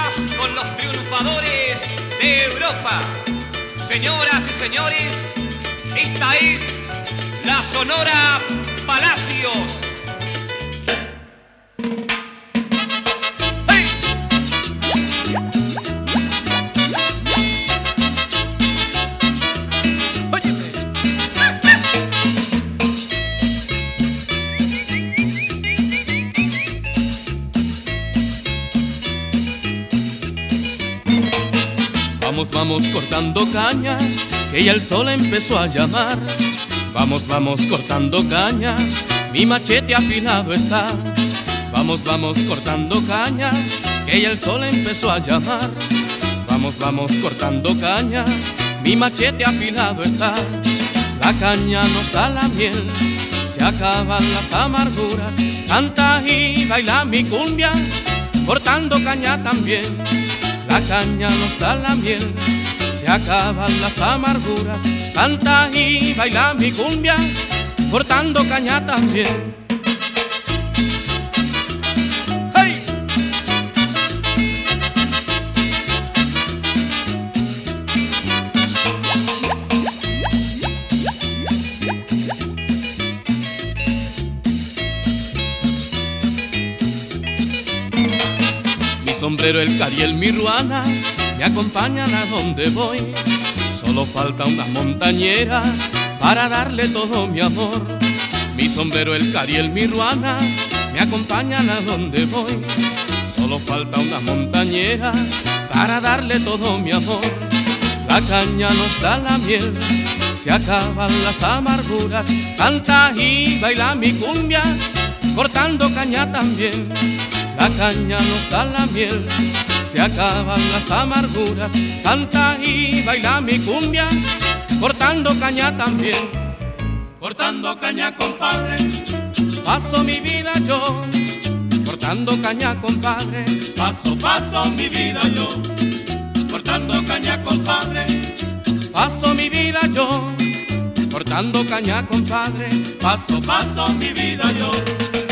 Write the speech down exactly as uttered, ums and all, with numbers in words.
más con los triunfadores de Europa. Señoras y señores, esta es la Sonora Palacios. ¡Hey! Óyeme. Vamos, vamos cortando caña, que ya el sol empezó a llamar. Vamos, vamos cortando caña, mi machete afilado está. Vamos, vamos cortando caña, que ya el sol empezó a llamar. Vamos, vamos cortando caña, mi machete afilado está. La caña nos da la miel, se acaban las amarguras. Canta y baila mi cumbia, cortando caña también. La caña nos da la miel, se acaban las amarguras. Canta y baila mi cumbia, cortando caña también. ¡Hey! Mi sombrero, el cariel, mi ruana me acompañan a donde voy. Solo falta una montañera para darle todo mi amor. Mi sombrero, el cariel, mi ruana me acompañan a donde voy. Solo falta una montañera para darle todo mi amor. La caña nos da la miel, se acaban las amarguras. Canta y baila mi cumbia, cortando caña también. La caña nos da la miel, se acaban las amarguras. Canta y baila mi cumbia, cortando caña también. Cortando caña, compadre, paso mi vida yo. Cortando caña, compadre, Paso, paso mi vida yo, cortando caña, compadre. paso mi vida yo. Cortando caña, compadre, Paso, paso mi vida yo.